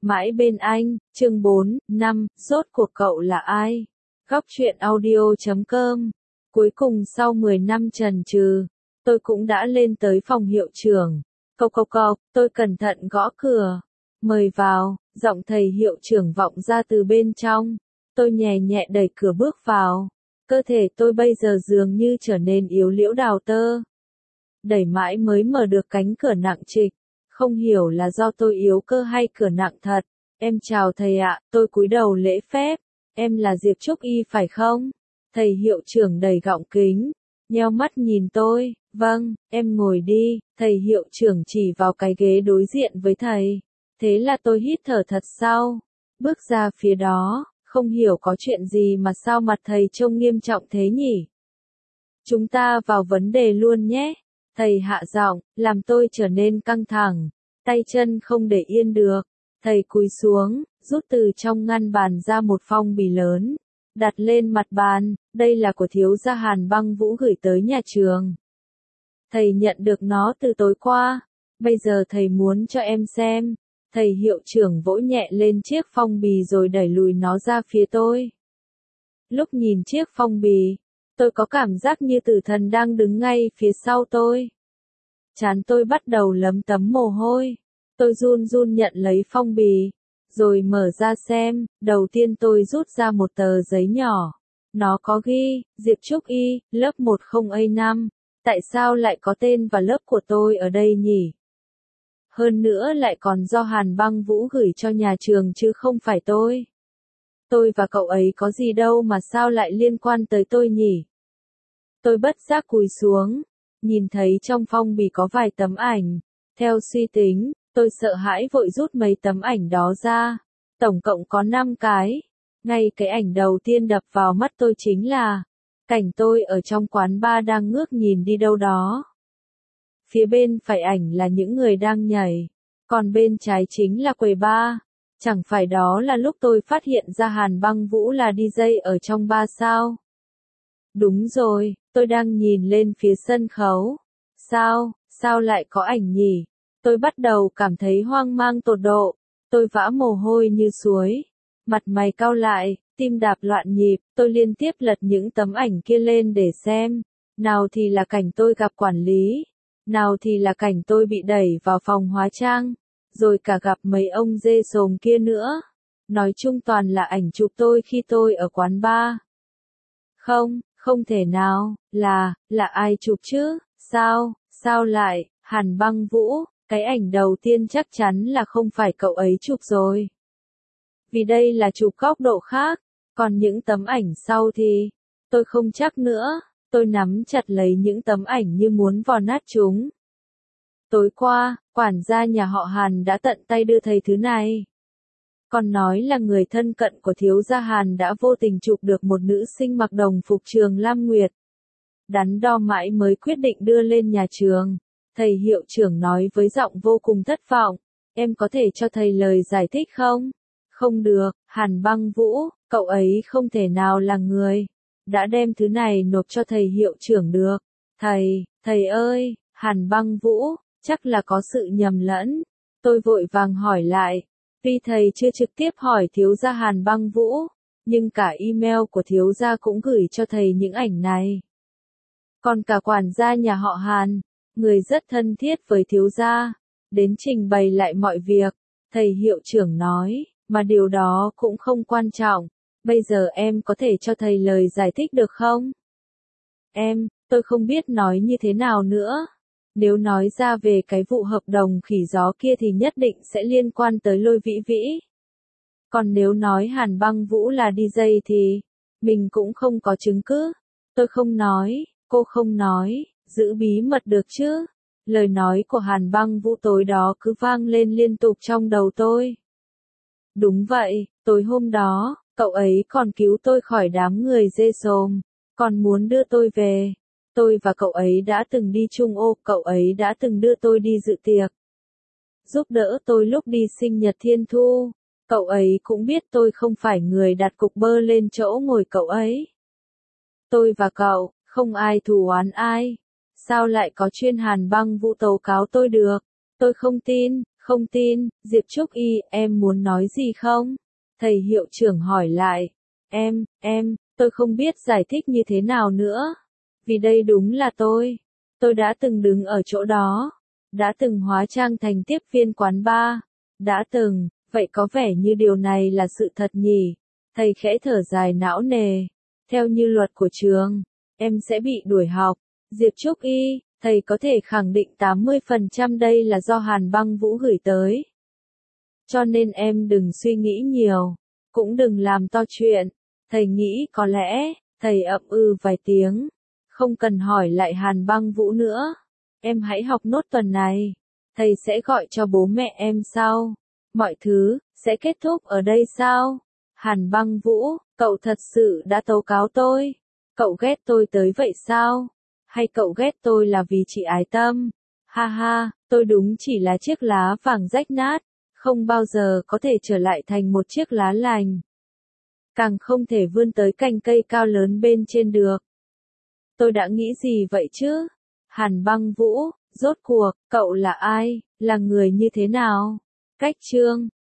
Mãi bên anh, chương 4, 5, rốt cuộc cậu là ai? Góc truyện audio.com. Cuối cùng sau 10 năm chần chừ, tôi cũng đã lên tới phòng hiệu trưởng. Cộc cộc cộc, tôi cẩn thận gõ cửa. Mời vào, giọng thầy hiệu trưởng vọng ra từ bên trong. Tôi nhẹ nhẹ đẩy cửa bước vào. Cơ thể tôi bây giờ dường như trở nên yếu liễu đào tơ. Đẩy mãi mới mở được cánh cửa nặng trịch. Không hiểu là do tôi yếu cơ hay cửa nặng thật. Em chào thầy ạ, tôi cúi đầu lễ phép. Em là Diệp Trúc Y phải không? Thầy hiệu trưởng đầy gọng kính, nheo mắt nhìn tôi. Vâng, em ngồi đi. Thầy hiệu trưởng chỉ vào cái ghế đối diện với thầy. Thế là tôi hít thở thật sâu. Bước ra phía đó, không hiểu có chuyện gì mà sao mặt thầy trông nghiêm trọng thế nhỉ? Chúng ta vào vấn đề luôn nhé. Thầy hạ giọng, làm tôi trở nên căng thẳng, tay chân không để yên được. Thầy cúi xuống, rút từ trong ngăn bàn ra một phong bì lớn, đặt lên mặt bàn, đây là của thiếu gia Hàn Băng Vũ gửi tới nhà trường. Thầy nhận được nó từ tối qua, bây giờ thầy muốn cho em xem. Thầy hiệu trưởng vỗ nhẹ lên chiếc phong bì rồi đẩy lùi nó ra phía tôi. Lúc nhìn chiếc phong bì, tôi có cảm giác như tử thần đang đứng ngay phía sau tôi. Trán tôi bắt đầu lấm tấm mồ hôi. Tôi run run nhận lấy phong bì, rồi mở ra xem. Đầu tiên tôi rút ra một tờ giấy nhỏ. Nó có ghi, Diệp Trúc Y, lớp 10A5. Tại sao lại có tên và lớp của tôi ở đây nhỉ? Hơn nữa lại còn do Hàn Băng Vũ gửi cho nhà trường chứ không phải tôi. Tôi và cậu ấy có gì đâu mà sao lại liên quan tới tôi nhỉ? Tôi bất giác cúi xuống, nhìn thấy trong phong bì có vài tấm ảnh. Theo suy tính, tôi sợ hãi vội rút mấy tấm ảnh đó ra. Tổng cộng có 5 cái. Ngay cái ảnh đầu tiên đập vào mắt tôi chính là cảnh tôi ở trong quán bar đang ngước nhìn đi đâu đó. Phía bên phải ảnh là những người đang nhảy, còn bên trái chính là quầy bar. Chẳng phải đó là lúc tôi phát hiện ra Hàn Băng Vũ là DJ ở trong bar sao? Đúng rồi, tôi đang nhìn lên phía sân khấu. Sao lại có ảnh nhỉ? Tôi bắt đầu cảm thấy hoang mang tột độ. Tôi vã mồ hôi như suối. Mặt mày cau lại, tim đạp loạn nhịp. Tôi liên tiếp lật những tấm ảnh kia lên để xem. Nào thì là cảnh tôi gặp quản lý. Nào thì là cảnh tôi bị đẩy vào phòng hóa trang. Rồi cả gặp mấy ông dê sồm kia nữa. Nói chung toàn là ảnh chụp tôi khi tôi ở quán bar. Không thể nào, là ai chụp chứ? Sao lại, Hàn Băng Vũ, cái ảnh đầu tiên chắc chắn là không phải cậu ấy chụp rồi. Vì đây là chụp góc độ khác, còn những tấm ảnh sau thì, tôi không chắc nữa, tôi nắm chặt lấy những tấm ảnh như muốn vò nát chúng. Tối qua, quản gia nhà họ Hàn đã tận tay đưa thầy thứ này. Còn nói là người thân cận của thiếu gia Hàn đã vô tình chụp được một nữ sinh mặc đồng phục trường Lam Nguyệt. Đắn đo mãi mới quyết định đưa lên nhà trường. Thầy hiệu trưởng nói với giọng vô cùng thất vọng. Em có thể cho thầy lời giải thích không? Không được, Hàn Băng Vũ, cậu ấy không thể nào là người đã đem thứ này nộp cho thầy hiệu trưởng được. Thầy ơi, Hàn Băng Vũ, chắc là có sự nhầm lẫn. Tôi vội vàng hỏi lại. Tuy thầy chưa trực tiếp hỏi thiếu gia Hàn Băng Vũ, nhưng cả email của thiếu gia cũng gửi cho thầy những ảnh này. Còn cả quản gia nhà họ Hàn, người rất thân thiết với thiếu gia, đến trình bày lại mọi việc. Thầy hiệu trưởng nói, mà điều đó cũng không quan trọng. Bây giờ em có thể cho thầy lời giải thích được không? Tôi không biết nói như thế nào nữa. Nếu nói ra về cái vụ hợp đồng khỉ gió kia thì nhất định sẽ liên quan tới Lôi Vĩ Vĩ. Còn nếu nói Hàn Băng Vũ là DJ thì, mình cũng không có chứng cứ. Tôi không nói, cô không nói, giữ bí mật được chứ. Lời nói của Hàn Băng Vũ tối đó cứ vang lên liên tục trong đầu tôi. Đúng vậy, tối hôm đó, cậu ấy còn cứu tôi khỏi đám người dê sồm, còn muốn đưa tôi về. Tôi và cậu ấy đã từng đi chung ô, cậu ấy đã từng đưa tôi đi dự tiệc. Giúp đỡ tôi lúc đi sinh nhật Thiên Thu. Cậu ấy cũng biết tôi không phải người đặt cục bơ lên chỗ ngồi cậu ấy. Tôi và cậu, không ai thù oán ai. Sao lại có chuyên Hàn Băng Vũ tố cáo tôi được? Tôi không tin, Không tin, Diệp Trúc Y, em muốn nói gì không? Thầy hiệu trưởng hỏi lại. Tôi không biết giải thích như thế nào nữa. Vì đây đúng là tôi. Tôi đã từng đứng ở chỗ đó. Đã từng hóa trang thành tiếp viên quán bar. Đã từng, vậy có vẻ như điều này là sự thật nhỉ? Thầy khẽ thở dài não nề. Theo như luật của trường, em sẽ bị đuổi học. Diệp Trúc Y, thầy có thể khẳng định 80% đây là do Hàn Băng Vũ gửi tới. Cho nên em đừng suy nghĩ nhiều, cũng đừng làm to chuyện. Thầy nghĩ có lẽ, thầy ậm ừ vài tiếng. Không cần hỏi lại Hàn Băng Vũ nữa. Em hãy học nốt tuần này. Thầy sẽ gọi cho bố mẹ em sau. Mọi thứ, sẽ kết thúc ở đây sao? Hàn Băng Vũ, cậu thật sự đã tố cáo tôi. Cậu ghét tôi tới vậy sao? Hay cậu ghét tôi là vì chị ái tâm? Ha ha, tôi đúng chỉ là chiếc lá vàng rách nát, không bao giờ có thể trở lại thành một chiếc lá lành. Càng không thể vươn tới cành cây cao lớn bên trên được. Tôi đã nghĩ gì vậy chứ? Hàn Băng Vũ, rốt cuộc, cậu là ai, là người như thế nào? Cách chương